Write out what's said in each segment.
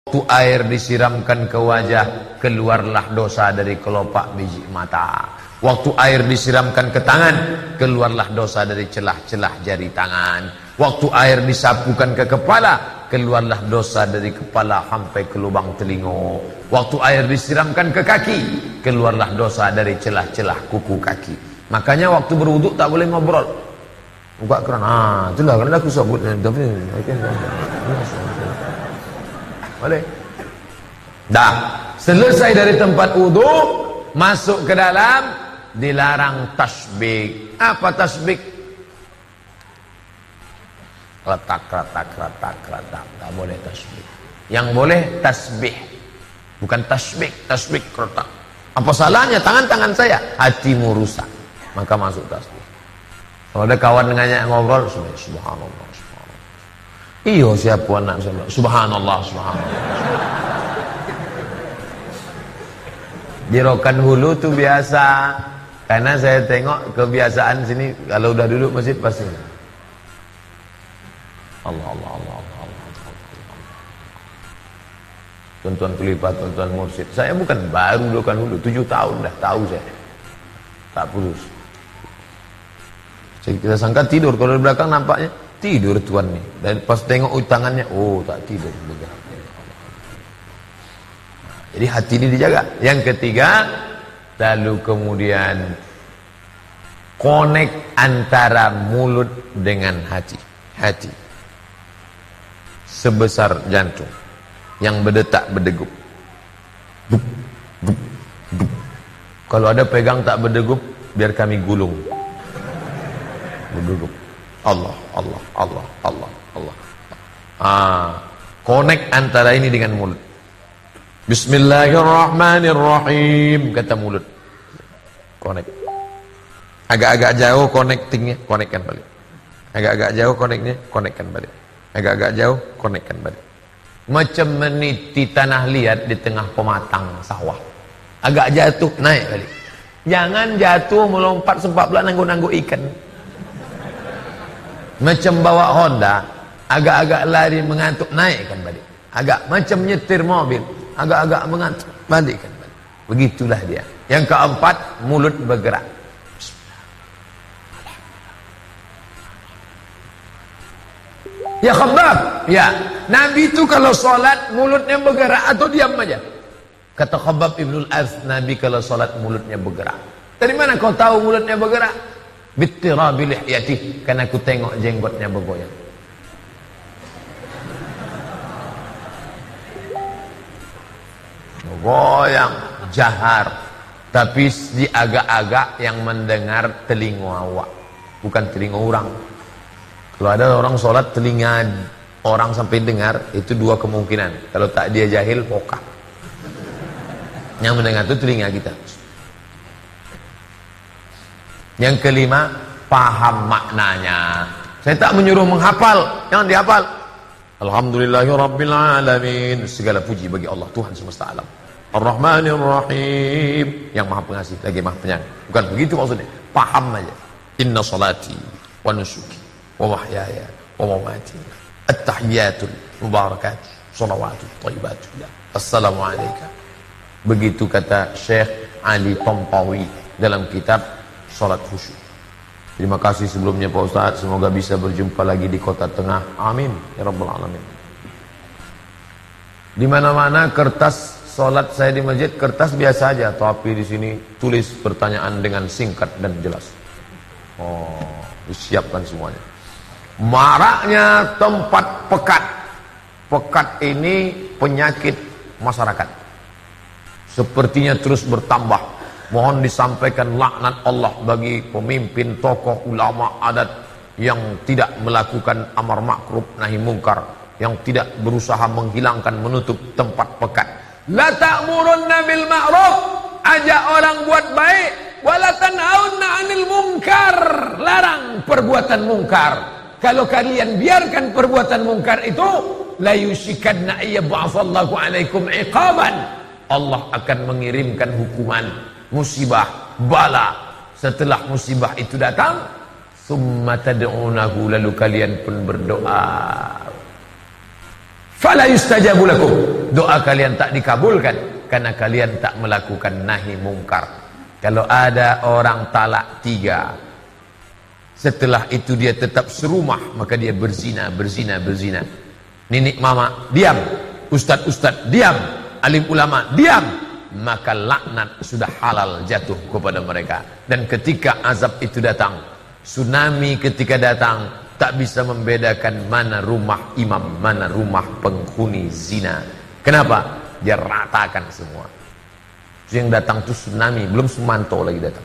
Waktu air disiramkan ke wajah, keluarlah dosa dari kelopak biji mata. Waktu air disiramkan ke tangan, keluarlah dosa dari celah-celah jari tangan. Waktu air disapukan ke kepala, keluarlah dosa dari kepala sampai ke lubang telinga. Waktu air disiramkan ke kaki, keluarlah dosa dari celah-celah kuku kaki. Makanya waktu berwuduk tak boleh ngobrol. Buka keran. Itulah karena aku sebut. Boleh. Dah, selesai dari tempat wuduk, masuk ke dalam, dilarang tasbih. Apa tasbih? Retak. Tak boleh tasbih. Yang boleh tasbih. Bukan tasbih, tasbih retak. Apa salahnya tangan-tangan saya? Hatimu rusak. Maka masuk tasbih. Kalau ada kawan dengannya ngobrol, subhanallah. Iyo siapa anak saya? Subhanallah. Di Rokan Hulu tuh biasa, karena saya tengok kebiasaan sini kalau udah duduk masjid pasti. Allah. Tuan-tuan kelipat, tuan-tuan mursyid. Saya bukan baru Rokan Hulu, 7 tahun dah tahu saya. Tak putus. Kita sangka tidur, kalau di belakang nampaknya tidur tuan nih. Dan pas tengok tangannya, oh tak tidur. Jadi hati ini dijaga. Yang ketiga, lalu kemudian connect antara mulut dengan hati. Hati sebesar jantung yang berdetak berdegup. Kalau ada pegang tak berdegup, biar kami gulung. Berdegup. Allah. Connect antara ini dengan mulut. Bismillahirrahmanirrahim, kata mulut. Connect. Agak-agak jauh connectingnya, connectkan balik. Agak-agak jauh connectnya, connectkan balik. Agak-agak jauh, connectkan balik. Macam meniti tanah liat di tengah pematang sawah. Agak jatuh, naik balik. Jangan jatuh melompat sempat pula nanggu-nanggu ikan. Macam bawa Honda, agak-agak lari mengantuk, naikkan balik. Agak macam nyetir mobil, agak-agak mengantuk, balikkan balik. Begitulah dia. Yang keempat, mulut bergerak. Ya Khabbab, ya. Nabi itu kalau sholat mulutnya bergerak atau diam aja? Kata Khabbab Ibnul Arth, Nabi kalau sholat mulutnya bergerak. Dari mana kau tahu mulutnya bergerak? Bittirabi lihyati, karena aku tengok jenggotnya bergoyang. Bergoyang, jahar. Tapi di agak-agak yang mendengar telinga awak, bukan telinga orang. Kalau ada orang sholat telinga orang sampai dengar, itu dua kemungkinan. Kalau tak dia jahil, pokah. Yang mendengar itu telinga kita. Yang kelima, paham maknanya. Saya tak menyuruh menghafal, jangan dihafal. Alhamdulillahirrabbilalamin. Segala puji bagi Allah, Tuhan semesta alam. Ar-Rahmanir-Rahim, yang maha pengasih lagi maha penyayang. Bukan begitu maksudnya, paham aja. Inna salati wa nusuki wa mahyaya wa mamati at-tahiyyatul mubarakat shalawatu thayyibatu. Assalamualaikum. Begitu kata Syekh Ali Tompawi dalam kitab Salat Khusyuk. Terima kasih sebelumnya Pak Ustaz. Semoga bisa berjumpa lagi di Kota Tengah. Amin ya rabbal alamin. Di mana-mana kertas salat saya di masjid, kertas biasa aja, tapi di sini tulis pertanyaan dengan singkat dan jelas. Oh, disiapkan semuanya. Maraknya tempat pekat. Pekat ini penyakit masyarakat. Sepertinya terus bertambah. Mohon disampaikan laknat Allah bagi pemimpin, tokoh, ulama, adat yang tidak melakukan amar ma'ruf nahi mungkar, yang tidak berusaha menghilangkan, menutup tempat pekat. La ta'murunna bil ma'ruf, ajak orang buat baik, wala tanhauna 'anil munkar, larang perbuatan mungkar. Kalau kalian biarkan perbuatan mungkar itu, la yusikanna ayyab'atsallahu 'alaikum iqaban, Allah akan mengirimkan hukuman, musibah, bala. Setelah musibah itu datang, summa tad'unahu, lalu kalian pun berdoa. Fala yustajabu lakum. Doa kalian tak dikabulkan karena kalian tak melakukan nahi mungkar. Kalau ada orang talak 3, setelah itu dia tetap serumah, maka dia berzina. Nenek mama diam, ustaz diam, alim ulama diam, maka laknat sudah halal jatuh kepada mereka. Dan ketika azab itu datang, tsunami ketika datang, tak bisa membedakan mana rumah imam, mana rumah penghuni zina. Kenapa? Dia ratakan semua. Yang datang itu tsunami, belum Sumanto lagi datang.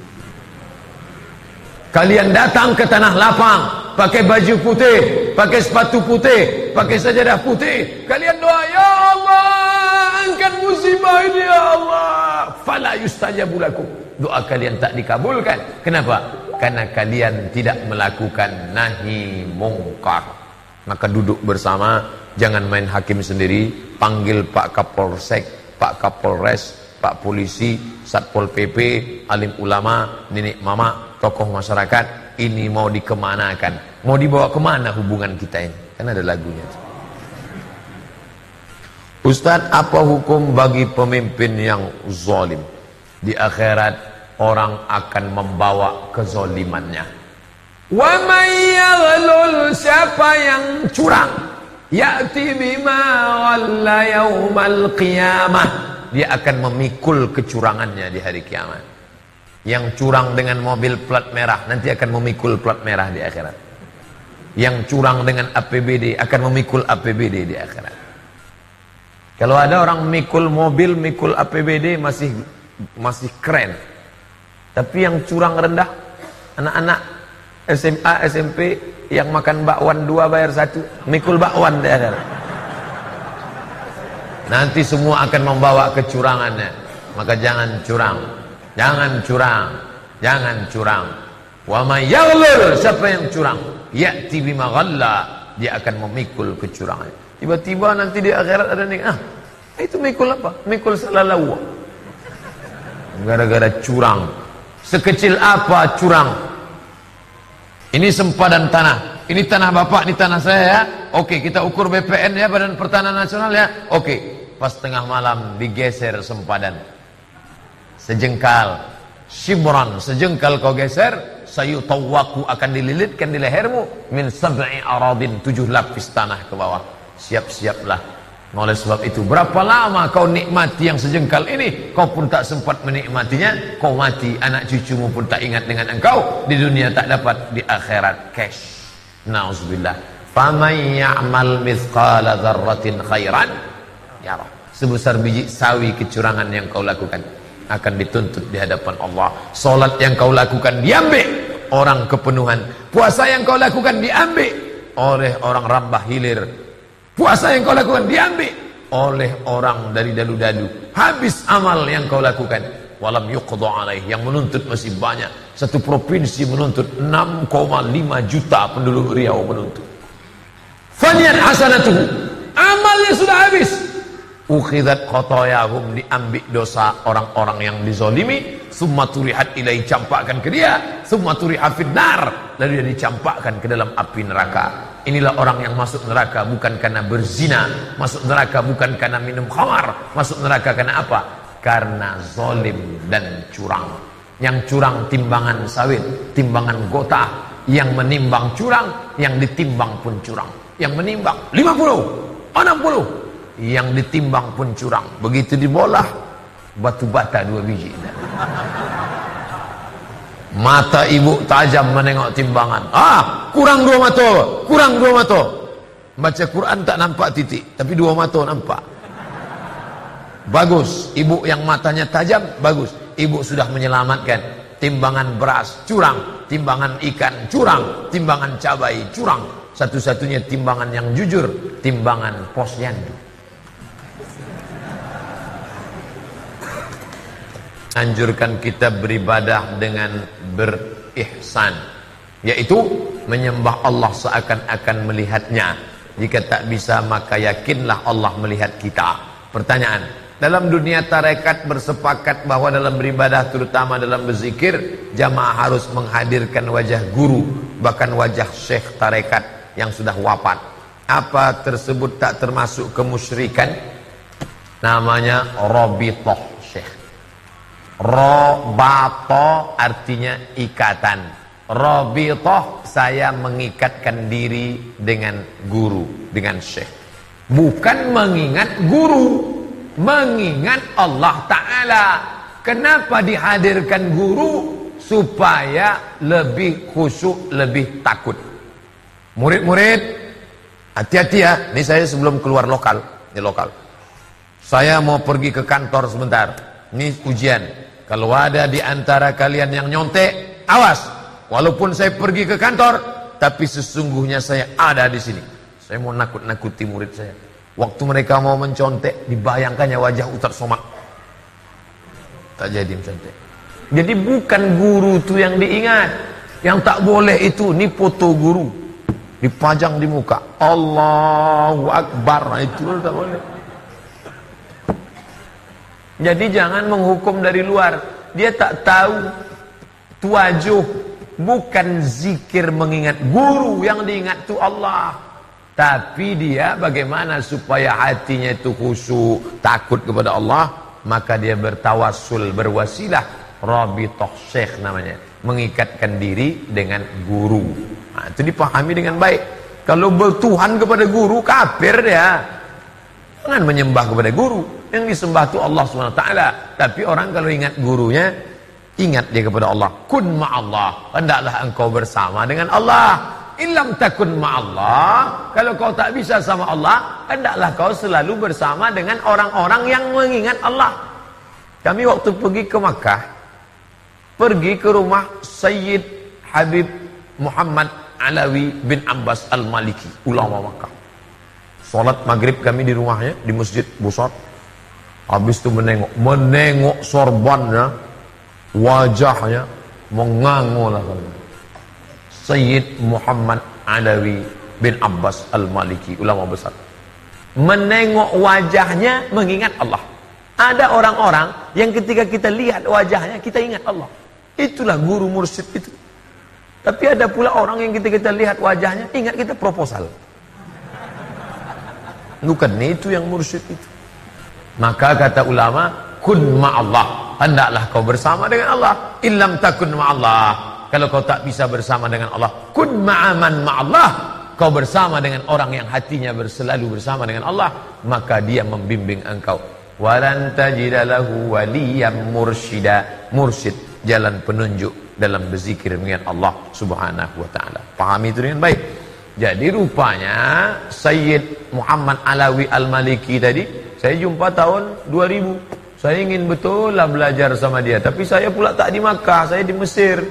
Kalian datang ke tanah lapang, pakai baju putih, pakai sepatu putih, pakai sajadah putih. Kalian doa, ya Allah, angkat musibah ini ya Allah. Fala yustajabu lakum. Doa kalian tak dikabulkan. Kenapa? Karena kalian tidak melakukan nahi mungkar. Maka duduk bersama, jangan main hakim sendiri. Panggil Pak Kapolsek, Pak Kapolres, Pak Polisi, Satpol PP, alim ulama, nenek mama, tokoh masyarakat. Ini mau dikemanakan? Mau dibawa kemana hubungan kita ini? Kan ada lagunya. Ustadz, apa hukum bagi pemimpin yang zalim? Di akhirat orang akan membawa kezalimannya. Wa may yaghlul, siapa yang curang, ya'ti bima ghalla yaumal qiyamah, dia akan memikul kecurangannya di hari kiamat. Yang curang dengan mobil plat merah nanti akan memikul plat merah di akhirat. Yang curang dengan APBD akan memikul APBD di akhirat. Kalau ada orang mikul mobil, mikul APBD masih keren. Tapi yang curang rendah, anak-anak SMA, SMP yang makan bakwan 2 bayar 1, mikul bakwan di akhirat. Nanti semua akan membawa kecurangannya. Maka jangan curang. Jangan curang. Jangan curang. Wa may yaghlul, siapa yang curang, ya'ti bima ghalla, dia akan memikul kecurangan. Tiba-tiba nanti di akhirat ada nih, itu mikul apa? Mikul salalawa. Gara-gara curang. Sekecil apa curang? Ini sempadan tanah. Ini tanah bapak, ini tanah saya ya. Oke, kita ukur BPN ya, Badan Pertanahan Nasional ya. Oke. Pas tengah malam digeser sempadan sejengkal, shibran, sejengkal kau geser, sayutawwaku, akan dililitkan di lehermu, min sab'i aradin, 7 lapis tanah ke bawah. Siap-siaplah. Oleh sebab itu, berapa lama kau nikmati yang sejengkal ini, kau pun tak sempat menikmatinya, kau mati, anak cucumu pun tak ingat dengan engkau, di dunia tak dapat, di akhirat cash. Na'udzubillah. Faman ya'mal mithqala dzarratin khairan yarah. Sebesar biji sawi kecurangan yang kau lakukan akan dituntut di hadapan Allah. Solat yang kau lakukan diambil orang kepenuhan. Puasa yang kau lakukan diambil oleh orang rambah hilir. Puasa yang kau lakukan diambil oleh orang dari dalu-dalu. Habis amal yang kau lakukan. Walam yuqda alaih, yang menuntut masih banyak. Satu provinsi menuntut 6,5 juta penduduk Riau menuntut. Faniyat hasanatuhu, amalnya sudah habis. Ukhidat khotoyahum, diambil dosa orang-orang yang dizolimi. Summa turihat ilai, campakkan ke dia. Summa turihat finnar, lalu dia dicampakkan ke dalam api neraka. Inilah orang yang masuk neraka bukan karena berzina, masuk neraka bukan karena minum khamar, masuk neraka karena apa? Karena zolim dan curang. Yang curang timbangan sawit, timbangan gotah. Yang menimbang curang, yang ditimbang pun curang. Yang menimbang 50, 60, yang ditimbang pun curang. Begitu dibolah, batu bata 2 biji. Mata ibu tajam menengok timbangan. Kurang 2 mata, kurang 2 mata. Baca Quran tak nampak titik, tapi 2 mata nampak. Bagus, ibu yang matanya tajam, bagus. Ibu sudah menyelamatkan. Timbangan beras curang, timbangan ikan curang, timbangan cabai curang. Satu-satunya timbangan yang jujur, timbangan posyandu. Anjurkan kita beribadah dengan berihsan, yaitu menyembah Allah seakan-akan melihatnya. Jika tak bisa, maka yakinlah Allah melihat kita. Pertanyaan, dalam dunia tarekat bersepakat bahwa dalam beribadah, terutama dalam berzikir, jamaah harus menghadirkan wajah guru, bahkan wajah syekh tarekat yang sudah wafat. apa tersebut tak termasuk kemusyrikan? Namanya robitoh syekh. Robato artinya ikatan. Robitoh, saya mengikatkan diri dengan guru, dengan syekh. Bukan mengingat guru, mengingat Allah Ta'ala. Kenapa dihadirkan guru? Supaya lebih khusyuk, lebih takut. Murid-murid, hati-hati ya. Ini saya sebelum keluar lokal. Ini lokal. Saya mau pergi ke kantor sebentar. Ini ujian. Kalau ada di antara kalian yang nyontek, awas. Walaupun saya pergi ke kantor, tapi sesungguhnya saya ada di sini. Saya mau nakut-nakuti murid saya. Waktu mereka mau mencontek, dibayangkannya wajah Ustaz Somad. Tak jadi mencontek. Jadi bukan guru itu yang diingat. Yang tak boleh itu, ini foto guru. Dipajang di muka. Allahu Akbar. Nah, itu tak boleh. Jadi jangan menghukum dari luar. Dia tak tahu tuajuh. Bukan zikir mengingat guru, yang diingat itu Allah. Tapi dia bagaimana supaya hatinya itu khusyuk, takut kepada Allah. Maka dia bertawassul, berwasilah. Rabitoh syekh namanya, mengikatkan diri dengan guru. Nah, itu dipahami dengan baik. Kalau bertuhan kepada guru, kafir dia. Jangan menyembah kepada guru. Yang disembah itu Allah SWT. Tapi orang kalau ingat gurunya, ingat dia kepada Allah. Kun ma'allah, hendaklah engkau bersama dengan Allah. Illam takun ma'allah, kalau kau tak bisa sama Allah, hendaklah kau selalu bersama dengan orang-orang yang mengingat Allah. Kami waktu pergi ke Makkah, pergi ke rumah Sayyid Habib Muhammad Alawi bin Abbas Al-Maliki, ulama Makkah. Salat maghrib kami di rumahnya, di Masjid Busat. Habis itu menengok sorbannya, wajahnya mengangu lah. Sayyid Muhammad Alawi bin Abbas Al-Maliki, ulama besar. Menengok wajahnya mengingat Allah. Ada orang-orang yang ketika kita lihat wajahnya, kita ingat Allah. Itulah guru mursyid itu. Tapi ada pula orang yang ketika kita lihat wajahnya, ingat kita proposal. Bukan itu yang mursyid itu. Maka kata ulama, kun ma'allah, hendaklah kau bersama dengan Allah. Illam takun ma'allah, kalau kau tak bisa bersama dengan Allah, kun ma'aman ma'allah, kau bersama dengan orang yang hatinya selalu bersama dengan Allah, maka dia membimbing engkau. Walan tajida lahu waliyan mursyida, mursyid, jalan penunjuk dalam berzikir mengingat Allah Subhanahu wa taala. Pahami itu dengan baik. Jadi rupanya Sayyid Muhammad Alawi Al-Maliki tadi saya jumpa tahun 2000. Saya ingin betul lah belajar sama dia, tapi saya pula tak di Makkah, saya di Mesir.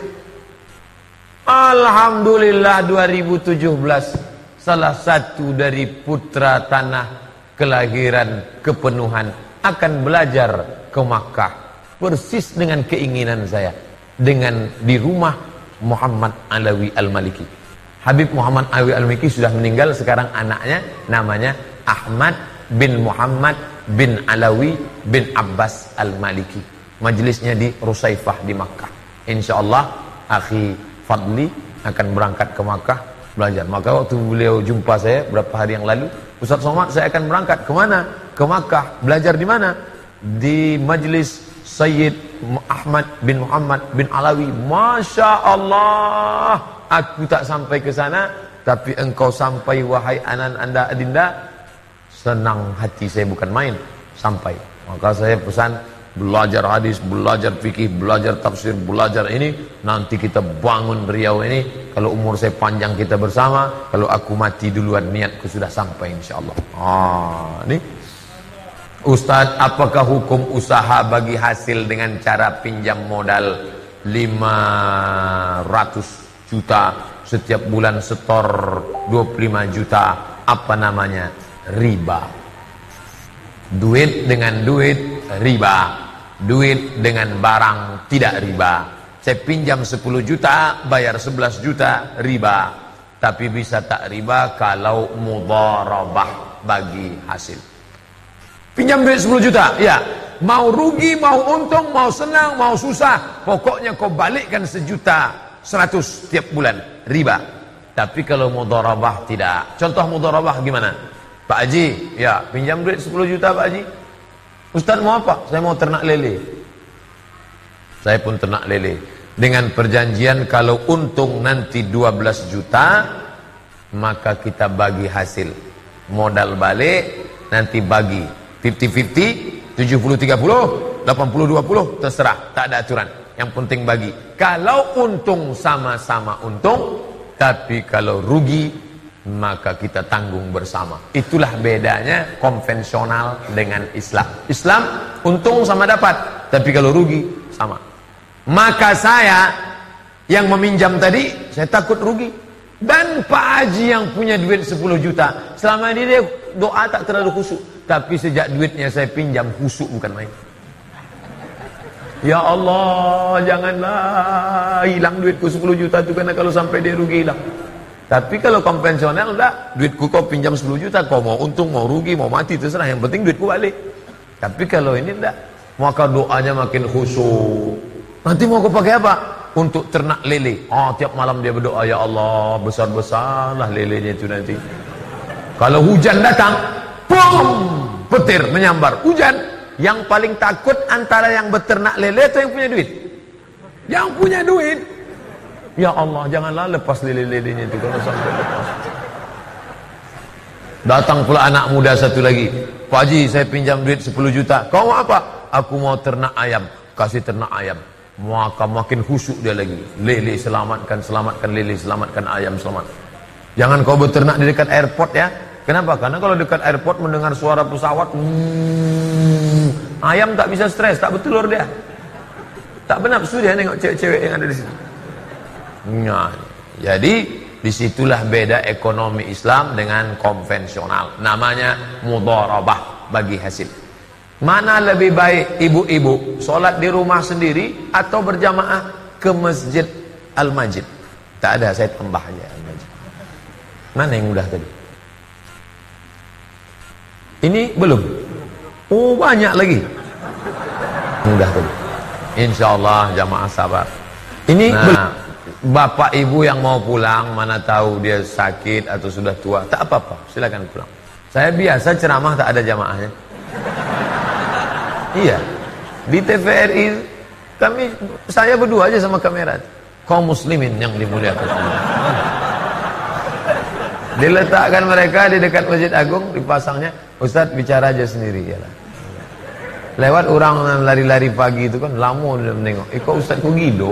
Alhamdulillah 2017 salah satu dari putra tanah kelahiran kepenuhan akan belajar ke Makkah, persis dengan keinginan saya, dengan di rumah Muhammad Alawi Al-Maliki. Habib Muhammad Alawi Al-Maliki sudah meninggal, sekarang anaknya namanya Ahmad bin Muhammad bin Alawi bin Abbas Al-Maliki. Majelisnya di Rusaifah di Makkah. Insyaallah akhi Fadli akan berangkat ke Makkah belajar. Maka waktu beliau jumpa saya berapa hari yang lalu, Ustaz Somad, saya akan berangkat ke mana? Ke Makkah. Belajar di mana? Di majelis Sayyid Ahmad bin Muhammad bin Alawi. Masya Allah, aku tak sampai ke sana, tapi engkau sampai wahai anak anda adinda. Senang hati saya bukan main sampai. Maka saya pesan, belajar hadis, belajar fikih, belajar tafsir, belajar ini. Nanti kita bangun Riau ini. Kalau umur saya panjang kita bersama. Kalau aku mati duluan, niatku sudah sampai insyaallah. Ini Ustadz, apakah hukum usaha bagi hasil dengan cara pinjam modal 500 juta setiap bulan setor 25 juta, apa namanya? Riba. Duit dengan duit riba, duit dengan barang tidak riba. Saya pinjam 10 juta, bayar 11 juta, riba. Tapi bisa tak riba kalau mudharabah bagi hasil. Pinjam duit 10 juta, ya. Mau rugi, mau untung, mau senang, mau susah, pokoknya kau balikkan 1.100.000 setiap bulan, riba. Tapi kalau mudharabah tidak. Contoh mudharabah gimana? Pak Haji, ya pinjam duit 10 juta Pak Haji. Ustaz mau apa? Saya mau ternak lele. Saya pun ternak lele. Dengan perjanjian kalau untung nanti 12 juta, maka kita bagi hasil. Modal balik, nanti bagi 50-50, 70-30, 80-20, terserah. Tak ada aturan. Yang penting bagi. Kalau untung sama-sama untung, tapi kalau rugi maka kita tanggung bersama. Itulah bedanya konvensional dengan Islam. Islam untung sama dapat, tapi kalau rugi sama. Maka saya yang meminjam tadi, saya takut rugi. Dan Pak Haji yang punya duit 10 juta, selama ini dia doa tak terlalu khusyuk, tapi sejak duitnya saya pinjam, khusyuk bukan main. Ya Allah, janganlah hilang duitku 10 juta itu, karena kalau sampai dia rugi hilang. Tapi kalau konvensional enggak, duitku kau pinjam 10 juta, kau mau untung, mau rugi, mau mati, terserah, yang penting duitku balik. Tapi kalau ini enggak, maka doanya makin khusyuk. Nanti mau kau pakai apa? Untuk ternak lele. Tiap malam dia berdoa, ya Allah, besar-besarlah lelenya itu nanti. Kalau hujan datang, boom, petir menyambar, hujan. Yang paling takut antara yang beternak lele atau yang punya duit? Yang punya duit. Ya Allah, janganlah lepas lele-lelenya itu kalau sampai lepas. Datang pula anak muda satu lagi. Pak Haji, saya pinjam duit 10 juta. Kau mau apa? Aku mau ternak ayam. Kasih ternak ayam. Maka makin khusyuk dia lagi. Lele selamatkan, selamatkan lele, selamatkan ayam, selamat. Jangan kau beternak di dekat airport ya. Kenapa? Karena kalau dekat airport mendengar suara pesawat, ayam tak bisa stres, tak bertelur dia. Tak bernafsu dia nengok cewek-cewek yang ada di situ. Nah, jadi disitulah beda ekonomi Islam dengan konvensional. Namanya mudharabah, bagi hasil. Mana lebih baik ibu-ibu solat di rumah sendiri atau berjamaah ke masjid Al-Majid? Tak ada, saya tambah aja Al-Majid. Mana yang mudah tadi? Ini belum. Oh, banyak lagi. Mudah tadi. Insyaallah jamaah sabar. Ini bapak ibu yang mau pulang, mana tahu dia sakit atau sudah tua, tak apa-apa, silakan pulang. Saya biasa ceramah tak ada jamaahnya. Iya. Di TVRI saya berdua aja sama kamera. Kaum muslimin yang dimuliakan Allah. Diletakkan mereka di dekat Masjid Agung, dipasangnya, Ustadz bicara aja sendiri ya lah. Lewat orang lari-lari pagi itu kan lama dia menengok. Kok Ustadz kok gitu?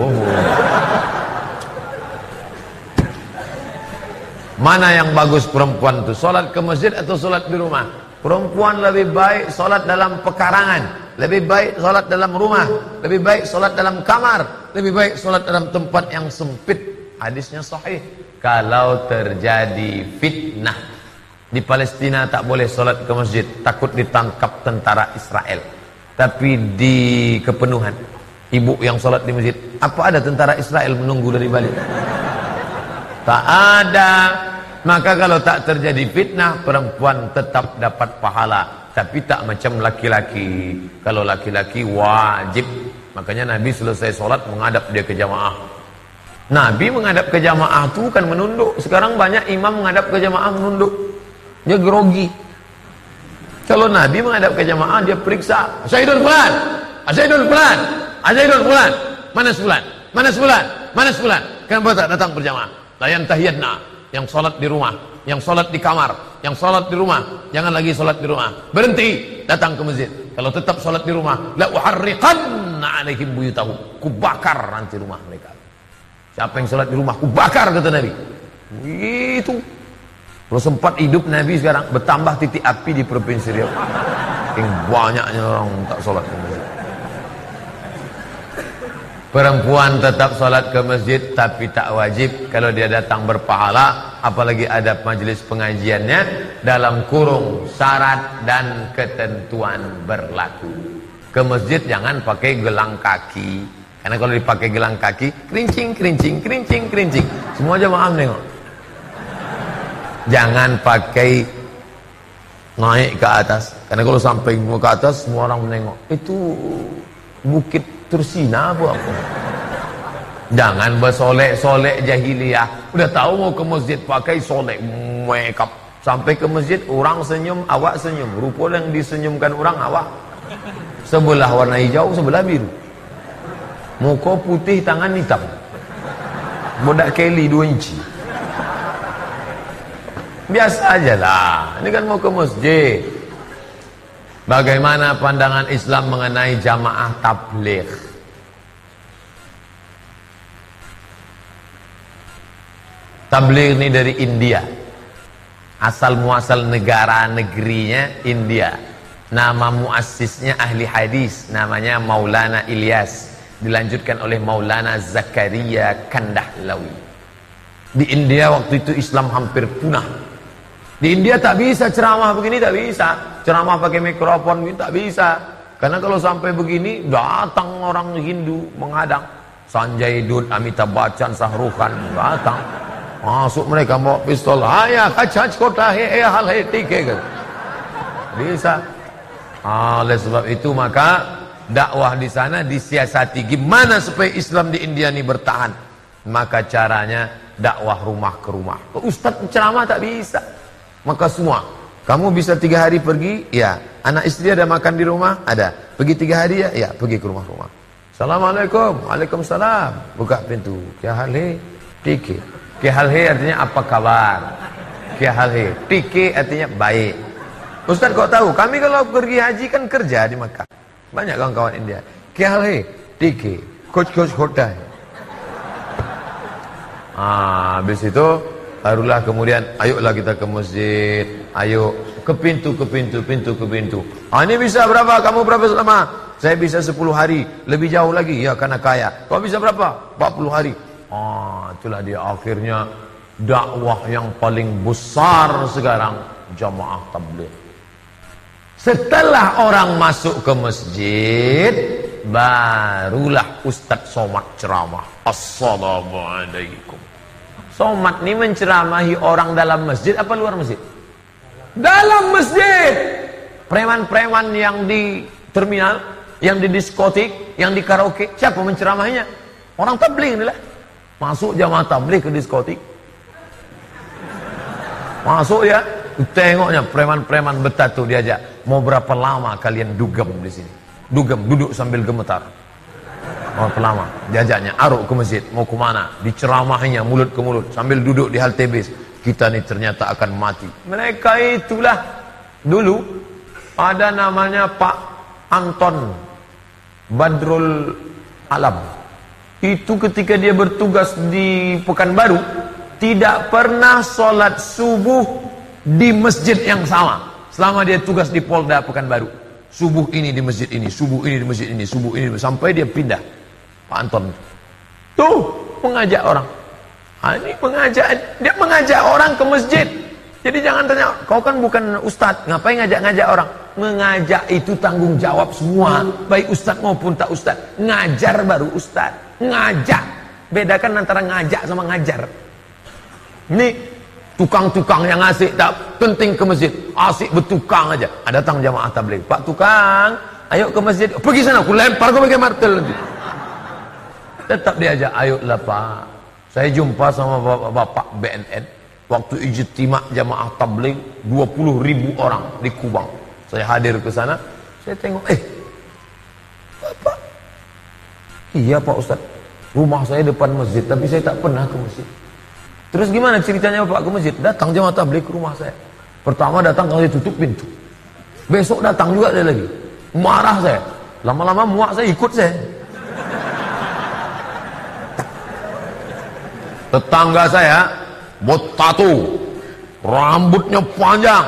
Mana yang bagus perempuan itu? Solat ke masjid atau solat di rumah? Perempuan lebih baik solat dalam pekarangan, lebih baik solat dalam rumah, lebih baik solat dalam kamar, lebih baik solat dalam tempat yang sempit. Hadisnya sahih. Kalau terjadi fitnah di Palestina tak boleh solat ke masjid, takut ditangkap tentara Israel. Tapi di kepenuhan, ibu yang solat di masjid, apa ada tentara Israel menunggu dari balik? Tak ada. Maka kalau tak terjadi fitnah, perempuan tetap dapat pahala, tapi tak macam laki-laki. Kalau laki-laki wajib. Makanya Nabi selesai solat menghadap dia ke jamaah. Nabi menghadap ke jamaah itu kan menunduk. Sekarang banyak imam menghadap ke jamaah menunduk. Dia grogi. Kalau Nabi menghadap ke jamaah, dia periksa. Asyhadul fulan, asyhadul fulan, asyhadul fulan. Mana sebulan? Mana sebulan? Mana sebulan? Kenapa tak datang berjamaah? Layan tahiyatna. Yang sholat di rumah, yang sholat di kamar, yang sholat di rumah, jangan lagi sholat di rumah. Berhenti, datang ke masjid. Kalau tetap sholat di rumah, la uharriqanna alaihim buyutahum. Kubakar nanti rumah mereka. Siapa yang sholat di rumah, kubakar kata Nabi. Itu. Kalau sempat hidup Nabi sekarang bertambah titik api di provinsi Riau. Yang banyaknya orang tak sholat ke masjid. Perempuan tetap sholat ke masjid tapi tak wajib. Kalau dia datang berpahala, apalagi ada majelis pengajiannya, dalam kurung syarat dan ketentuan berlaku. Ke masjid jangan pakai gelang kaki. Karena kalau dipakai gelang kaki, kerincing, kerincing, kerincing, kerincing. Semua jamaah menengok. Jangan pakai naik ke atas. Karena kalau sampai ke atas, semua orang menengok. Itu bukit Tursina apa? Jangan bersolek-solek jahiliyah. Udah tahu mau ke masjid pakai solek, make up. Sampai ke masjid orang senyum, awak senyum. Rupa yang disenyumkan orang awak. Sebelah warna hijau, sebelah biru. Muka putih, tangan hitam. Bodak Kelly 2 inci. Biasa aja lah. Ini kan mau ke masjid. Bagaimana pandangan Islam mengenai jamaah tabligh? Tabligh ini dari India. Asal muasal negara negerinya India. Nama muassisnya ahli hadis, namanya Maulana Ilyas. Dilanjutkan oleh Maulana Zakaria Kandahlawi. Di India waktu itu Islam hampir punah. Di India tak bisa ceramah begini, tak bisa. Ceramah pakai mikrofon begini tak bisa. Karena kalau sampai begini datang orang Hindu menghadang. Sanjay Dutt, Amitabh Bachchan, Shahrukh Khan datang. Masuk mereka bawa pistol. Ayah kacaj kota hal tike. Bisa. Oleh sebab itu maka dakwah di sana disiasati. Gimana supaya Islam di India ini bertahan? Maka caranya dakwah rumah ke rumah. Ustaz ceramah tak bisa. Maka semua. Kamu bisa 3 hari pergi? Ya. Anak istri ada makan di rumah? Ada. Pergi 3 hari ya? Ya. Pergi ke rumah-rumah. Assalamualaikum. Waalaikumsalam. Buka pintu. Kya hal hai? Tike. Kya hal hai artinya apa kabar? Kya hal hai? Tike artinya baik. Ustaz kok tahu? Kami kalau pergi haji kan kerja di Makkah. Banyak kawan-kawan India. Kya hal hai? Tike. Coach hota hai. Habis itu barulah kemudian ayolah kita ke masjid. Ayo ke pintu. Ini bisa berapa? Kamu berapa selama? Saya bisa 10 hari. Lebih jauh lagi ya karena kaya. Kau bisa berapa? 40 hari. Itulah dia akhirnya dakwah yang paling besar sekarang, jamaah tabligh. Setelah orang masuk ke masjid, barulah Ustadz Somad ceramah. Assalamualaikum. Somad ini menceramahi orang dalam masjid apa luar masjid? Dalam masjid. Preman-preman yang di terminal, yang di diskotik, yang di karaoke, siapa menceramahinya? Orang tabligh inilah. Masuk jamaah tabligh ke diskotik. Masuk ya, tengoknya preman-preman bertato diajak. Mau berapa lama kalian dugem di sini? Dugem, duduk sambil gemetar. Mau berapa lama? Diajaknya aruk ke masjid. Mau kemana? Diceramahinya mulut ke mulut sambil duduk di halte bis. Kita nih ternyata akan mati. Mereka itulah dulu ada namanya Pak Anton Badrul Alam. Itu ketika dia bertugas di Pekanbaru, tidak pernah sholat subuh di masjid yang sama selama dia tugas di Polda Pekanbaru. Subuh ini di masjid ini, subuh ini di masjid ini, subuh ini, sampai dia pindah. Pak Anton tuh mengajak orang. Ini dia mengajak orang ke masjid. Jadi jangan tanya, kau kan bukan ustadz, ngapain ngajak-ngajak orang? Mengajak itu tanggung jawab semua, baik ustadz maupun tak ustadz. Ngajar baru ustadz. Ngajak, bedakan antara ngajak sama ngajar. Ini tukang-tukang yang asik tak penting ke masjid, asik bertukang aja. Ada datang jamaah tabligh, Pak tukang, ayo ke masjid. Pergi sana, aku lempar kau pakai martel nanti. Tetap diajak, ayolah Pak. Saya jumpa sama bapak BNN waktu ijtima jamaah tabligh 20.000 orang di Kubang. Saya hadir ke sana, saya tengok, Bapak. Iya Pak Ustaz, rumah saya depan masjid, tapi saya tak pernah ke masjid. Terus gimana ceritanya Bapak ke masjid? Datang jamaah tabligh ke rumah saya. Pertama datang kalau tutup pintu. Besok datang juga dia lagi. Marah saya. Lama-lama muak saya, ikut saya. Tetangga saya botato, rambutnya panjang,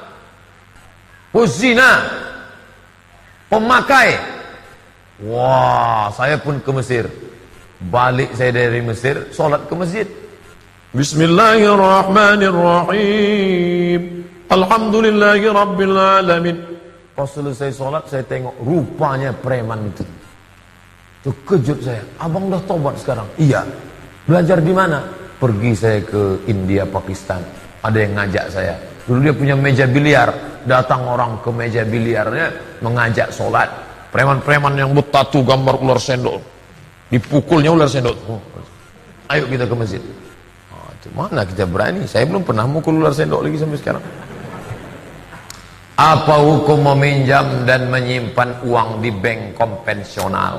pezina, pemakai. Wah, saya pun ke Mesir. Balik saya dari Mesir, sholat ke masjid. Bismillahirrahmanirrahim. Alhamdulillahirrabbilalamin. Pas selesai sholat, saya tengok rupanya preman itu. Terkejut saya. Abang dah tobat sekarang? Iya. Belajar di mana? Pergi saya ke India, Pakistan. Ada yang ngajak saya. Dulu dia punya meja biliar. Datang orang ke meja biliarnya, mengajak sholat. Preman-preman yang bertatu gambar ular sendok. Dipukulnya ular sendok. Ayo kita ke masjid. Mana kita berani? Saya belum pernah mukul ular sendok lagi sampai sekarang. Apa hukum meminjam dan menyimpan uang di bank konvensional?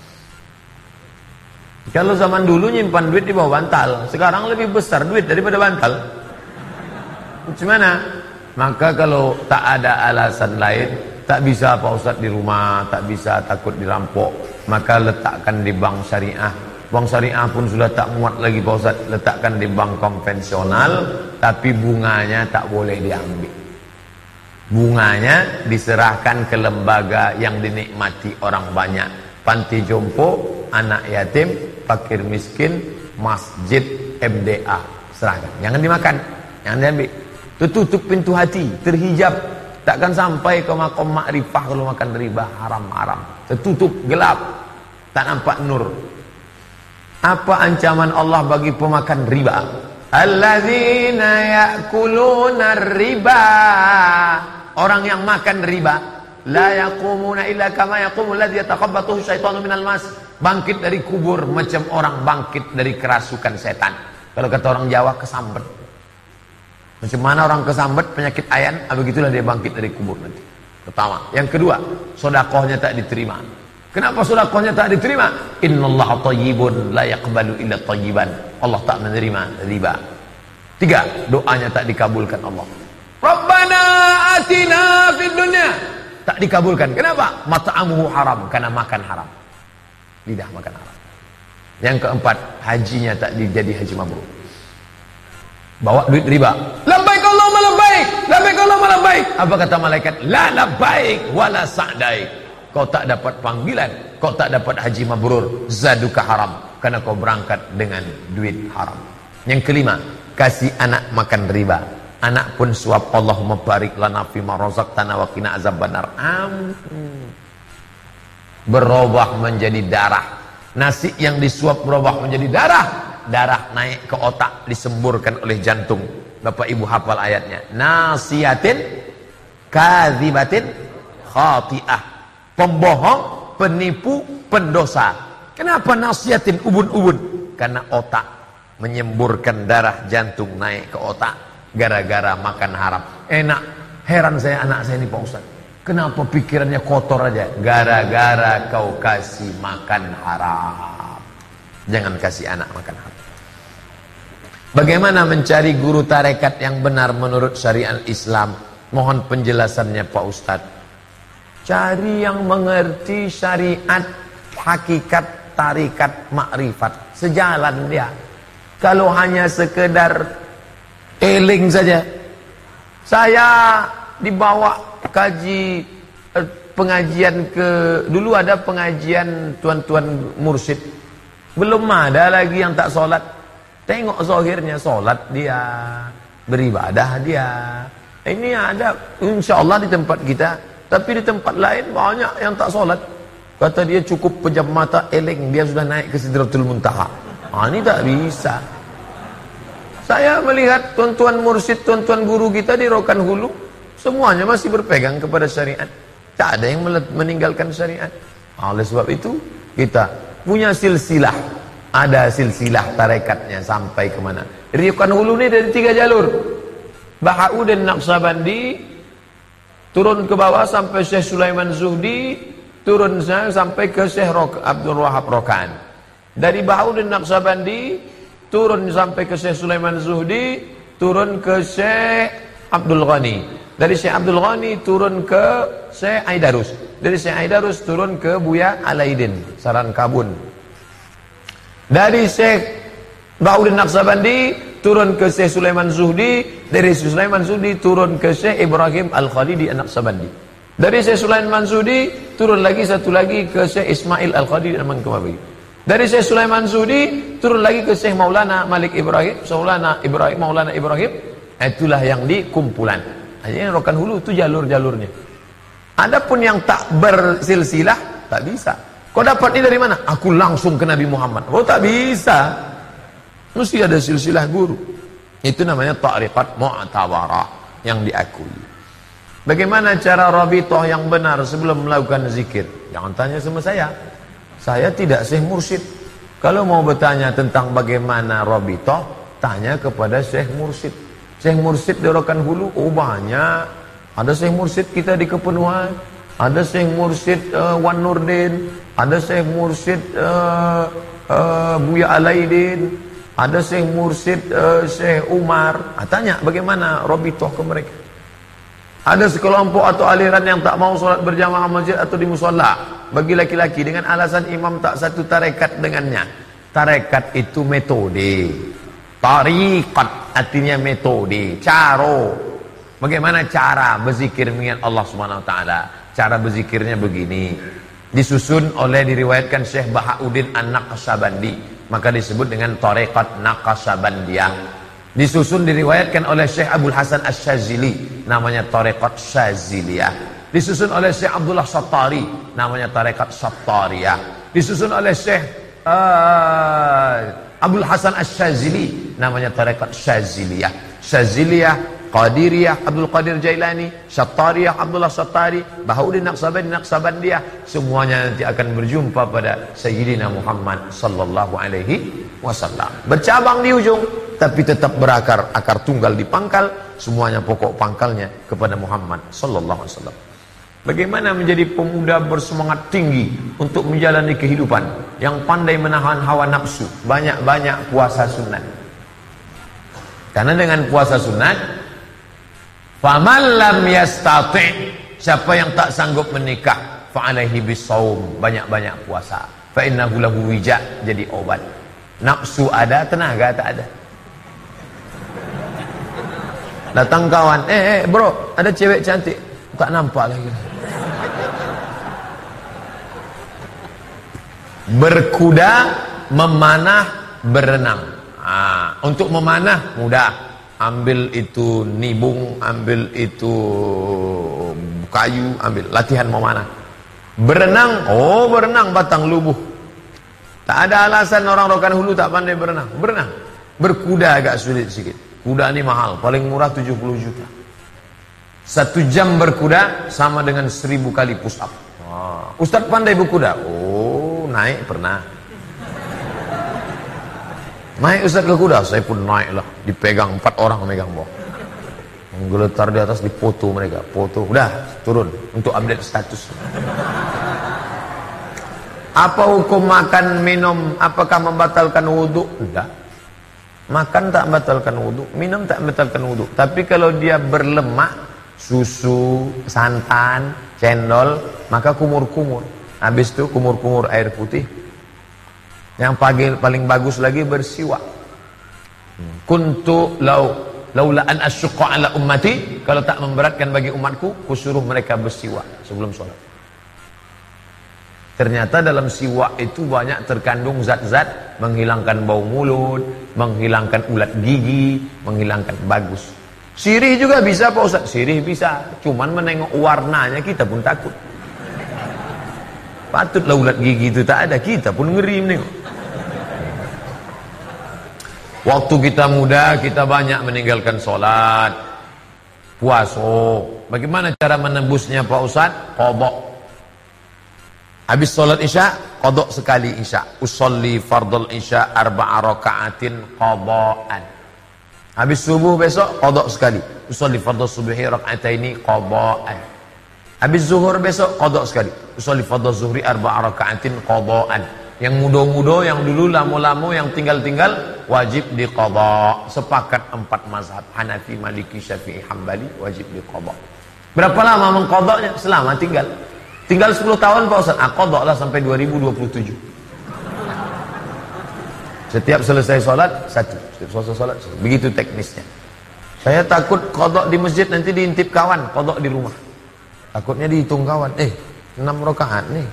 Kalau zaman dulu nyimpan duit di bawah bantal, sekarang lebih besar duit daripada bantal. Gimana? Maka kalau tak ada alasan lain, tak bisa Pak Ustadz di rumah, tak bisa takut dirampok, maka letakkan di bank syariah. Bank syariah pun sudah tak muat lagi Pak Ustadz, letakkan di bank konvensional, tapi bunganya tak boleh diambil. Bunganya diserahkan ke lembaga yang dinikmati orang banyak. Panti jompo, anak yatim, fakir miskin, masjid, MDA. Serahkan, jangan dimakan, jangan diambil. Tertutup pintu hati, terhijab. Takkan sampai ke makom makrifah kalau makan riba, haram-haram. Tertutup, gelap, tak nampak nur. Apa ancaman Allah bagi pemakan riba? Alladzina ya'kuluna riba. Orang yang makan riba, la yaqumuna illa kama yaqumul ladzi yatakhabbathu syaitanu minal mas. Bangkit dari kubur macam orang bangkit dari kerasukan setan. Kalau kata orang Jawa, kesambet. Macam mana orang kesambet penyakit ayan, begitulah dia bangkit dari kubur nanti. Pertama. Yang kedua, sedekahnya tak diterima. Kenapa sedekahnya tak diterima? Innallaha thayyibun la yaqbalu illa thayyiban. Allah tak menerima riba. Tiga, doanya tak dikabulkan Allah. Rabbana atina fid dunya. Tak dikabulkan. Kenapa? Mat'amuhu haram, karena makan haram. Lidah makan haram. Yang keempat, hajinya tak jadi haji mabrur. Bawa duit riba. Labbaik Allahumma labbaik. Labbaik Allahumma labbaik. Apa kata malaikat? La labbaik wala sa'daik. Kau tak dapat panggilan, kau tak dapat haji mabrur, zaduka haram, karena kau berangkat dengan duit haram. Yang kelima, kasih anak makan riba. Anak pun suap, Allahumma barik lana fima razaqtana wa qina azabannar. Berubah menjadi darah. Nasi yang disuap berubah menjadi darah. Darah naik ke otak, disemburkan oleh jantung. Bapak Ibu hafal ayatnya. Nasiyatin kadzibatin khati'ah. Pembohong, penipu, pendosa. Kenapa nasiyatin ubun-ubun? Karena otak menyemburkan darah, jantung naik ke otak gara-gara makan haram. Enak, heran saya anak saya ini Pak Ustaz. Kenapa pikirannya kotor aja? Gara-gara kau kasih makan haram. Jangan kasih anak makan haram. Bagaimana mencari guru tarekat yang benar menurut syariat Islam? Mohon penjelasannya Pak Ustaz. Cari yang mengerti syariat, hakikat, tarikat, makrifat. Sejalan dia. Kalau hanya sekedar eling saja. Saya dibawa kaji pengajian dulu ada pengajian tuan-tuan mursyid. Belum ada lagi yang tak solat. Tengok zahirnya, solat dia, beribadah dia. Ini ada insyaallah di tempat kita. Tapi di tempat lain banyak yang tak solat. Kata dia cukup pejam mata, eling, dia sudah naik ke Sidratul Muntaha. Ini tak bisa. Saya melihat tuan-tuan mursyid, tuan-tuan guru kita di Rokan Hulu, semuanya masih berpegang kepada syariat. Tak ada yang meninggalkan syariat. Oleh sebab itu, kita punya silsilah. Ada silsilah tarekatnya sampai kemana. Rokan Hulu ini dari 3 jalur. Bahauddin Naqsabandi, turun ke bawah sampai Syekh Sulaiman Zuhdi, turun sampai ke Syekh Abdul Wahab Rokan. Dari Bahauddin Naqsabandi, turun sampai ke Syekh Sulaiman Zuhdi, turun ke Syekh Abdul Ghani. Dari Syekh Abdul Ghani turun ke Syekh Aidarus. Dari Syekh Aidarus turun ke Buya Alaidin, Saran Kabun. Dari Syekh Bahauddin Naqsabandi turun ke Syekh Sulaiman Zuhdi. Dari Syekh Sulaiman Zuhdi turun ke Syekh Ibrahim Al-Khalidi An-Naqsabandi. Dari Syekh Sulaiman Zuhdi turun lagi satu lagi ke Syekh Ismail Al-Khalidi An-Mangkumabi. Dari Syekh Sulaiman Zuhdi turun lagi ke Syekh Maulana Malik Ibrahim, Maulana Ibrahim. Itulah yang di kumpulan. Hanya Rokan Hulu itu jalur-jalurnya. Adapun yang tak bersilsilah tak bisa. Kau dapat ini dari mana? Aku langsung ke Nabi Muhammad. Oh tak bisa. Mesti ada silsilah guru. Itu namanya ta'riqat mu'tabarah yang diakui. Bagaimana cara rabithah yang benar sebelum melakukan zikir? Jangan tanya sama saya. Saya tidak syekh mursyid. Kalau mau bertanya tentang bagaimana rabithah, tanya kepada Syekh Mursyid. Syekh Mursyid di Rokan Hulu, oh banyak. Ada Syekh Mursyid kita di Kepenuhan, ada Syekh Mursyid Wan Nurdin, ada Syekh Mursyid Buya Alaidin, ada Syekh Mursyid Syekh Umar. Tanya bagaimana Robitoh ke mereka. Ada sekelompok atau aliran yang tak mau sholat berjamaah masjid atau di musola bagi laki-laki dengan alasan imam tak satu tarekat dengannya. Tarekat itu metode. Tariqat artinya metode, caro. Bagaimana cara berzikir mengingat Allah Subhanahu wa taala? Cara berzikirnya begini. Disusun oleh diriwayatkan Syekh Bahauddin An-Naqsyabandi, maka disebut dengan tarekat Naqsyabandiyah. Disusun diriwayatkan oleh Syekh Abdul Hasan Asy-Syadzili, namanya tarekat Syadziliyah. Disusun oleh Syekh Abdullah Sattari, namanya tarekat Sattariyah. Disusun oleh Syekh Abdul Hasan Asy-Syadzili, namanya tarekat Syadziliyah. Syadziliyah, Qadiriyah, Abdul Qadir Jailani, Sattariyah, Abdullah Sattari, Bahauddin Naqsyabandiyah, semuanya nanti akan berjumpa pada Sayyidina Muhammad sallallahu alaihi wasallam. Bercabang di ujung, tapi tetap berakar, akar tunggal di pangkal, semuanya pokok pangkalnya kepada Muhammad sallallahu alaihi wasallam. Bagaimana menjadi pemuda bersemangat tinggi untuk menjalani kehidupan, yang pandai menahan hawa nafsu, banyak-banyak puasa sunat. Karena dengan puasa sunat, faman lam yastati', siapa yang tak sanggup menikah, fa alaihi bisawm, banyak-banyak puasa. Fa innahu lahu wija, jadi obat. Nafsu ada, tenaga tak ada. Datang kawan, bro, ada cewek cantik, tak nampak lagi. Berkuda, memanah, berenang. Untuk memanah mudah, ambil itu nibung, ambil itu kayu, ambil latihan memanah. Berenang, berenang batang lubuh. Tak ada alasan orang Rokan Hulu tak pandai berenang. Berenang. Berkuda agak sulit sedikit. Kuda ini mahal, paling murah 70 juta. 1 jam berkuda sama dengan 1000 kali push up. Ustadz pandai berkuda? Naik pernah. Naik Ustaz ke kuda, saya pun naik lah. Dipegang 4 orang memegang bawah. Menggeletar di atas, dipoto mereka. Foto, udah turun untuk update status. Apa hukum makan minum? Apakah membatalkan wudhu? Enggak. Makan tak membatalkan wudhu, minum tak membatalkan wudhu. Tapi kalau dia berlemak, susu, santan, cendol, maka kumur-kumur. Habis itu kumur-kumur air putih. Yang paling bagus lagi bersiwak. Kuntu laula an asyqa ala ummati, kalau tak memberatkan bagi umatku, kusuruh mereka bersiwak sebelum sholat. Ternyata dalam siwak itu banyak terkandung zat-zat menghilangkan bau mulut, menghilangkan ulat gigi, menghilangkan bagus. Sirih juga bisa Pak Ustaz? Sirih bisa, cuman menengok warnanya kita pun takut. Patutlah ulat gigi itu tak ada, kita pun ngeri menengok. Waktu kita muda, kita banyak meninggalkan sholat, puasa. Bagaimana cara menembusnya Pak Ustaz? Qadha. Habis sholat isya, qadha sekali isya. Usolli fardul isya 4 raka'atin qadha'an. Habis subuh besok, qadha sekali. Usolli fardul subhi raka'ataini qadha'an. Habis zuhur besok, qadha sekali. Usolli fardul zuhri 4 raka'atin qadha'an. Yang muda-muda, yang dulu lama-lama, yang tinggal-tinggal, wajib diqadha. Sepakat 4 mazhab, Hanafi, Maliki, Syafi'i, Hambali, wajib diqadha. Berapa lama mengqadhanya? Selama tinggal 10 tahun Pak Ustaz. Qadha lah sampai 2027. Setiap selesai sholat, satu. Setiap selesai sholat, satu. Begitu teknisnya. Saya takut qadha di masjid nanti diintip kawan, qadha di rumah. Takutnya dihitung kawan. 6 rakaat nih.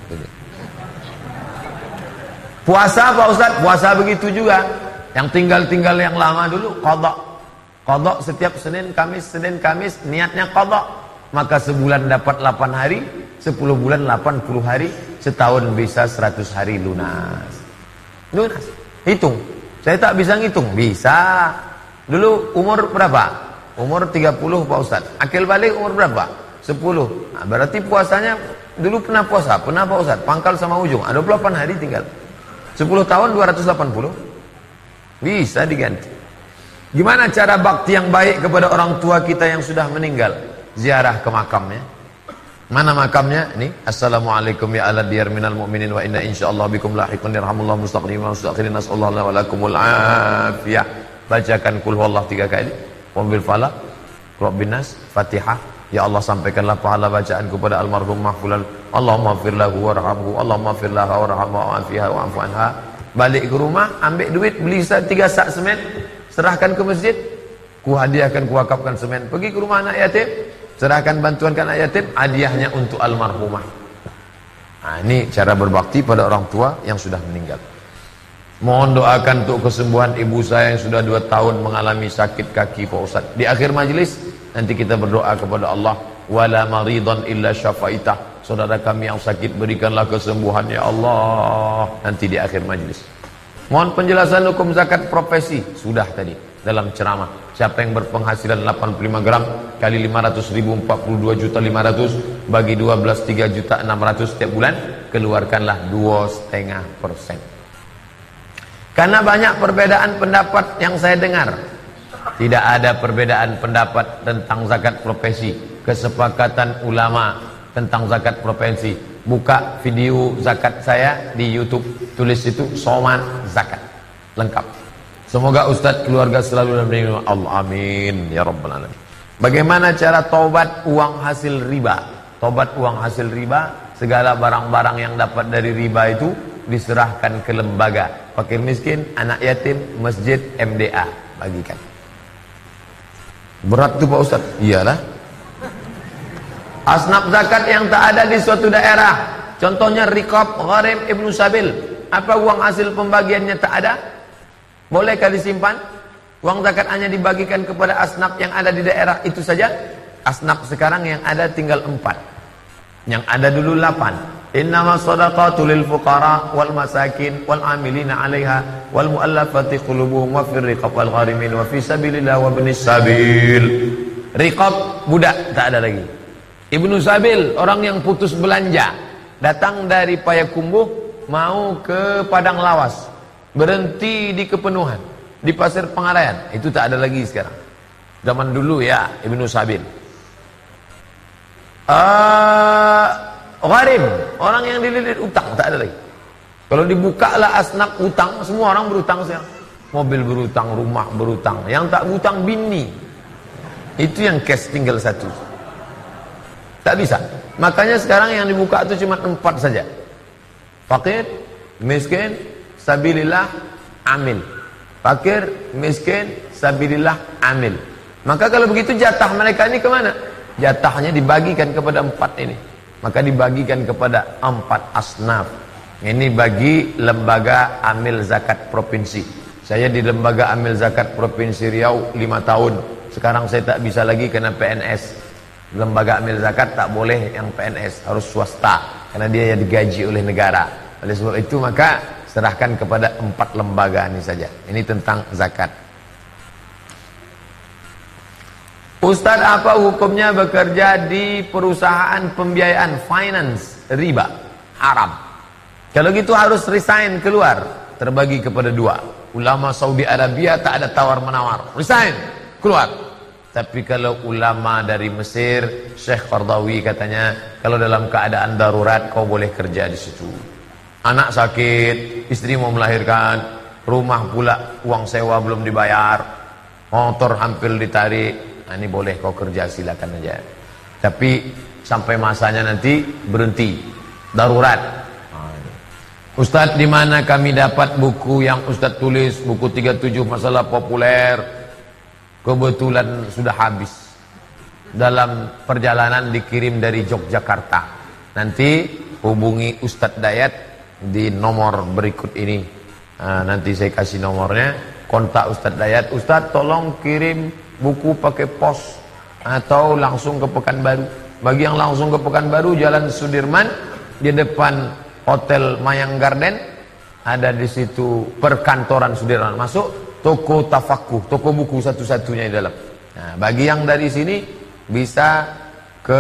Puasa Pak Ustaz, puasa begitu juga. Yang tinggal-tinggal yang lama dulu qadha. Qadha setiap Senin Kamis niatnya qadha. Maka sebulan dapat 8 hari, 10 bulan 80 hari, setahun bisa 100 hari lunas. Lunas. Hitung. Saya tak bisa ngitung. Bisa. Dulu umur berapa? Umur 30 Pak Ustaz. Akil balik umur berapa? 10. Nah, berarti puasanya dulu pernah puasa. Pernah Pak Ustaz. Pangkal sama ujung. Ada 28 hari tinggal. 10 tahun 280. Bisa diganti. Gimana cara bakti yang baik kepada orang tua kita yang sudah meninggal? Ziarah ke makamnya. Mana makamnya? Ini. Assalamualaikum ya ala diyar minal mu'minin wa inna insyaallah bikum lahiqun yarhamullah mustaqdimin wa mustaqdirin nasallallahu wa lakumul afiyah. Bacakan kul huwallah 3 kali. Wabil falaq, Rabbin nas, Fatihah. Ya Allah, sampaikanlah pahala bacaan kepada almarhum mahfulal. Allahumma fir lahu warhamhu, Allahumma fir laha warhamha wa'afiha wa'fu anha. Balik ke rumah, ambil duit, beli 3 sak semen, serahkan ke masjid. Ku hadiahkan, ku wakafkan semen. Pergi ke rumah anak yatim, serahkan bantuan ke anak yatim, hadiahnya untuk almarhumah. Nah, ini cara berbakti pada orang tua yang sudah meninggal. Mohon doakan untuk kesembuhan ibu saya yang sudah 2 tahun mengalami sakit kaki, Pak Ustaz. Di akhir majelis nanti kita berdoa kepada Allah, wala maridan illa syafaitah. Saudara kami yang sakit berikanlah kesembuhan ya Allah. Nanti di akhir majelis. Mohon penjelasan hukum zakat profesi. Sudah tadi dalam ceramah. Siapa yang berpenghasilan 85 gram kali 500 ribu 42.500.000 bagi 12 3.600.000 setiap bulan, keluarkanlah 2,5%. Karena banyak perbedaan pendapat yang saya dengar. Tidak ada perbedaan pendapat tentang zakat profesi. Kesepakatan ulama tentang zakat profesi. Buka video zakat saya di YouTube, tulis itu Soman Zakat, lengkap. Semoga Ustadz keluarga selalu dalam lindungan Allah, amin ya rabbal alamin. Bagaimana cara taubat uang hasil riba? Taubat uang hasil riba, segala barang-barang yang dapat dari riba itu diserahkan ke lembaga fakir miskin, anak yatim, masjid, MDA, bagikan. Berat tuh Pak Ustadz? Iyalah. Asnaf zakat yang tak ada di suatu daerah, contohnya riqab, gharim, ibnu sabil. Apa uang hasil pembagiannya tak ada? Bolehkah disimpan? Uang zakat hanya dibagikan kepada asnaf yang ada di daerah itu saja. Asnaf sekarang yang ada tinggal 4. Yang ada dulu 8. Innama shadaqatu lil fuqara wal masakin wal amilina 'alaiha wal mu'allafati qulubuhum wa fir riqab wal gharimin wa fi sabilillah wa ibnis sabil. Riqab budak tak ada lagi. Ibnu Sabil, orang yang putus belanja, datang dari Payakumbuh mau ke Padang Lawas, berhenti di Kepenuhan, di Pasir Pengarayan, itu tak ada lagi sekarang. Zaman dulu ya Ibnu Sabil. Gharim, orang yang dililit utang, tak ada lagi. Kalau dibukalah asnaf utang, semua orang berutang sekarang. Mobil berutang, rumah berutang, yang tak berutang bini. Itu yang cash tinggal 1. Tak bisa. Makanya sekarang yang dibuka itu cuma 4 saja. Fakir, miskin, sabilillah, amil. Fakir, miskin, sabilillah, amil. Maka kalau begitu jatah mereka ini kemana? Jatahnya dibagikan kepada 4 ini. Maka dibagikan kepada 4 asnaf. Ini bagi lembaga amil zakat provinsi. Saya di lembaga amil zakat provinsi Riau 5 tahun. Sekarang saya tak bisa lagi karena PNS. Lembaga amil zakat tak boleh yang PNS, harus swasta karena dia yang digaji oleh negara. Oleh sebab itu maka serahkan kepada 4 lembaga ini saja. Ini tentang zakat. Ustaz, apa hukumnya bekerja di perusahaan pembiayaan finance riba? Haram. Kalau gitu harus resign, keluar. Terbagi kepada 2. Ulama Saudi Arabia tak ada tawar menawar, resign, keluar. Tapi kalau ulama dari Mesir, Syekh Qardawi katanya, kalau dalam keadaan darurat kau boleh kerja di situ. Anak sakit, istri mau melahirkan, rumah pula uang sewa belum dibayar, motor hampir ditarik, nah, ini boleh kau kerja, silakan aja. Tapi sampai masanya nanti berhenti, darurat. Ustadz, di mana kami dapat buku yang Ustadz tulis, buku 37 masalah populer? Kebetulan sudah habis. Dalam perjalanan dikirim dari Yogyakarta. Nanti hubungi Ustadz Dayat di nomor berikut ini. Nanti saya kasih nomornya. Kontak Ustadz Dayat. Ustadz, tolong kirim buku pakai pos atau langsung ke Pekanbaru. Bagi yang langsung ke Pekanbaru, Jalan Sudirman, di depan Hotel Mayang Garden, ada di situ perkantoran Sudirman. Masuk toko tafakuh, toko buku satu-satunya di dalam. Nah, bagi yang dari sini bisa ke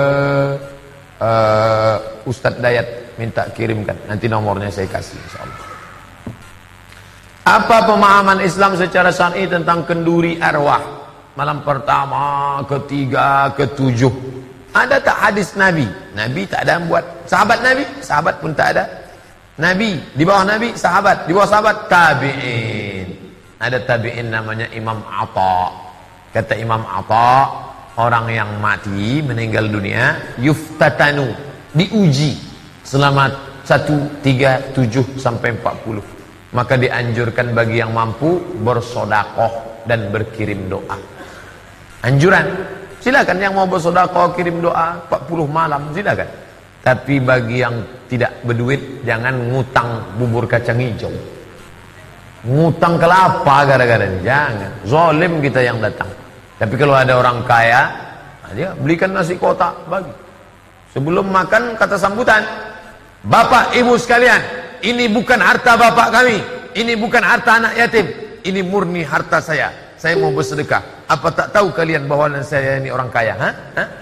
Ustadz Dayat minta kirimkan. Nanti nomornya saya kasih insyaallah. Apa pemahaman Islam secara syar'i tentang kenduri arwah? Malam pertama, ketiga, ketujuh. Ada tak hadis Nabi? Nabi tak ada buat. Sahabat Nabi? Sahabat pun tak ada. Nabi, di bawah Nabi, sahabat. Di bawah sahabat, tabi'in. Ada tabi'in namanya Imam Atha. Kata Imam Atha, orang yang mati, meninggal dunia, yuftatanu, diuji selama 1, 3, 7 sampai 40. Maka dianjurkan bagi yang mampu bersodakoh dan berkirim doa. Anjuran, silakan yang mau bersodakoh kirim doa 40 malam, silakan. Tapi bagi yang tidak berduit, jangan ngutang bubur kacang hijau, ngutang kelapa gara-gara ini, jangan. Zalim kita yang datang. Tapi kalau ada orang kaya, dia belikan nasi kotak bagi. Sebelum makan kata sambutan, Bapak Ibu sekalian, ini bukan harta bapak kami, ini bukan harta anak yatim, ini murni harta saya. Saya mau bersedekah. Apa tak tahu kalian bahwa saya ini orang kaya? Hah?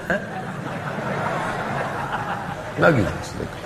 Bagi sedekah.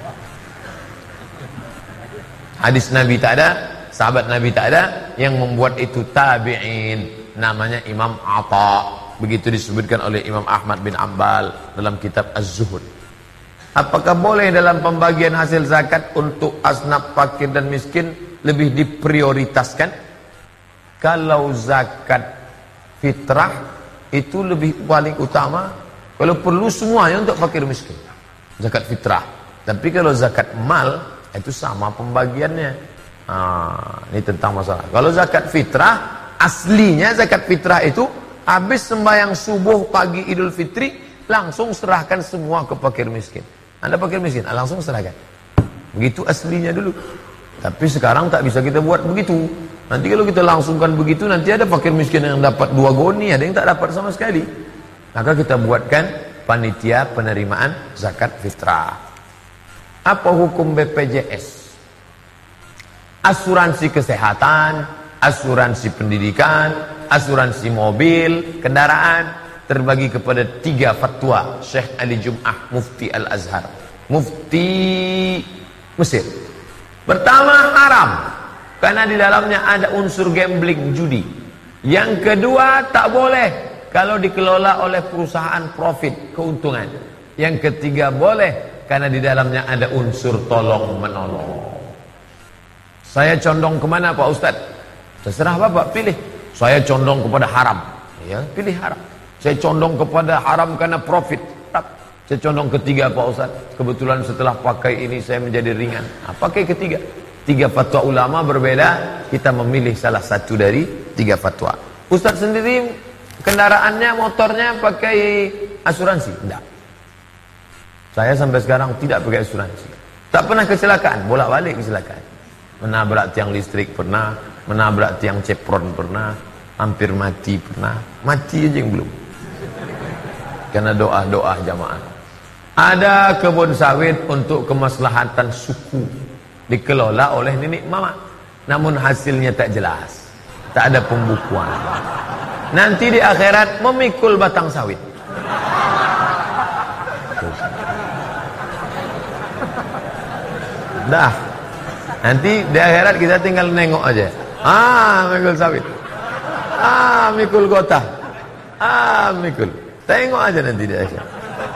Hadis Nabi tak ada, sahabat Nabi tak ada, yang membuat itu tabi'in, namanya Imam Atha. Begitu disebutkan oleh Imam Ahmad bin Ambal dalam kitab Az-Zuhud. Apakah boleh dalam pembagian hasil zakat untuk asnaf fakir dan miskin lebih diprioritaskan? Kalau zakat fitrah itu lebih paling utama. Kalau perlu semuanya untuk fakir miskin, zakat fitrah. Tapi kalau zakat mal itu sama pembagiannya. Ini tentang masalah. Kalau zakat fitrah, aslinya zakat fitrah itu habis sembahyang subuh pagi Idul Fitri langsung serahkan semua ke fakir miskin. Anda fakir miskin, langsung serahkan. Begitu aslinya dulu. Tapi sekarang tak bisa kita buat begitu. Nanti kalau kita langsungkan begitu, nanti ada fakir miskin yang dapat 2 goni, ada yang tak dapat sama sekali. Maka kita buatkan panitia penerimaan zakat fitrah. Apa hukum BPJS? Asuransi kesehatan, asuransi pendidikan, asuransi mobil, kendaraan, terbagi kepada 3 fatwa Syekh Ali Jum'ah, Mufti Al-Azhar, Mufti Mesir. Pertama, haram karena di dalamnya ada unsur gambling, judi. Yang kedua, tak boleh kalau dikelola oleh perusahaan profit, keuntungan. Yang ketiga, boleh karena di dalamnya ada unsur tolong menolong. Saya condong kemana Pak Ustadz? Terserah Bapak, pilih. Saya condong kepada haram, ya pilih haram. Saya condong kepada haram karena profit. Saya condong ketiga Pak Ustaz. Kebetulan setelah pakai ini saya menjadi ringan. Pakai ketiga. 3 fatwa ulama berbeda. Kita memilih salah satu dari 3 fatwa. Ustaz sendiri kendaraannya, motornya pakai asuransi? Tidak. Saya sampai sekarang tidak pakai asuransi. Tak pernah kecelakaan, bolak-balik kecelakaan. Menabrak tiang listrik pernah, menabrak tiang cepron pernah, hampir mati pernah. Mati aja yang belum. Karena doa-doa jamaah. Ada kebun sawit untuk kemaslahatan suku, dikelola oleh nenek mama, namun hasilnya tak jelas, tak ada pembukuan. Nanti di akhirat memikul batang sawit. Dah, nanti di akhirat kita tinggal nengok aja. Mikul sawit, mikul gotah, mikul. Tengok aja nanti di akhirat.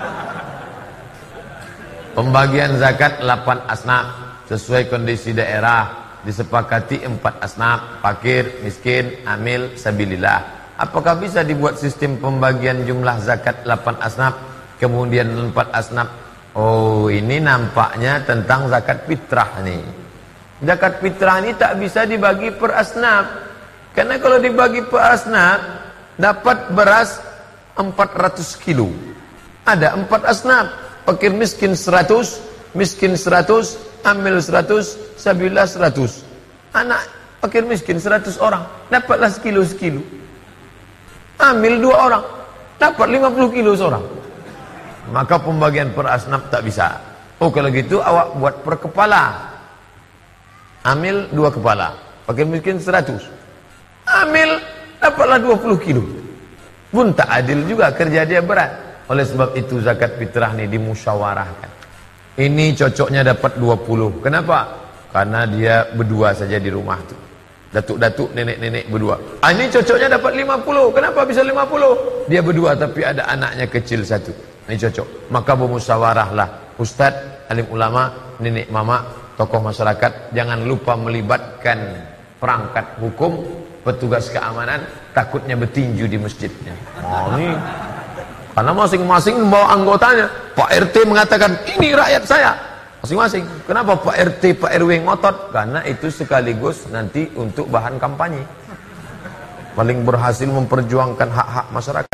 Pembagian zakat 8 asnaf sesuai kondisi daerah, disepakati 4 asnaf, fakir, miskin, amil, sabilillah. Apakah bisa dibuat sistem pembagian jumlah zakat 8 asnaf kemudian 4 asnaf? Oh, ini nampaknya tentang zakat fitrah nih. Zakat fitrah ini tak bisa dibagi per asnaf. Karena kalau dibagi per asnaf dapat beras 400 kilo. Ada 4 asnaf. Fakir miskin 100, miskin 100, amil 100, sabilillah 100. Anak fakir miskin 100 orang, dapatlah sekilo. Amil 2 orang, dapat 50 kilo seorang. Maka pembagian per asnaf tak bisa. Oh, kalau gitu awak buat per kepala. Amil 2 kepala, fakir miskin 100. Amil dapatlah 20 kilo. Pun tak adil juga, kerja dia berat. Oleh sebab itu zakat fitrah ini dimusyawarahkan. Ini cocoknya dapat 20. Kenapa? Karena dia berdua saja di rumah tuh. Datuk-datuk, nenek-nenek berdua. Ah, ini cocoknya dapat 50. Kenapa bisa 50? Dia berdua tapi ada anaknya kecil satu. Ini cocok. Maka bermusyawarahlah ustadz, alim ulama, nenek mama, tokoh masyarakat. Jangan lupa melibatkan perangkat hukum, petugas keamanan, takutnya bertinju di masjidnya. Oh, ini karena masing-masing membawa anggotanya. Pak RT mengatakan, ini rakyat saya. Masing-masing. Kenapa Pak RT, Pak RW ngotot? Karena itu sekaligus nanti untuk bahan kampanye. Paling berhasil memperjuangkan hak-hak masyarakat.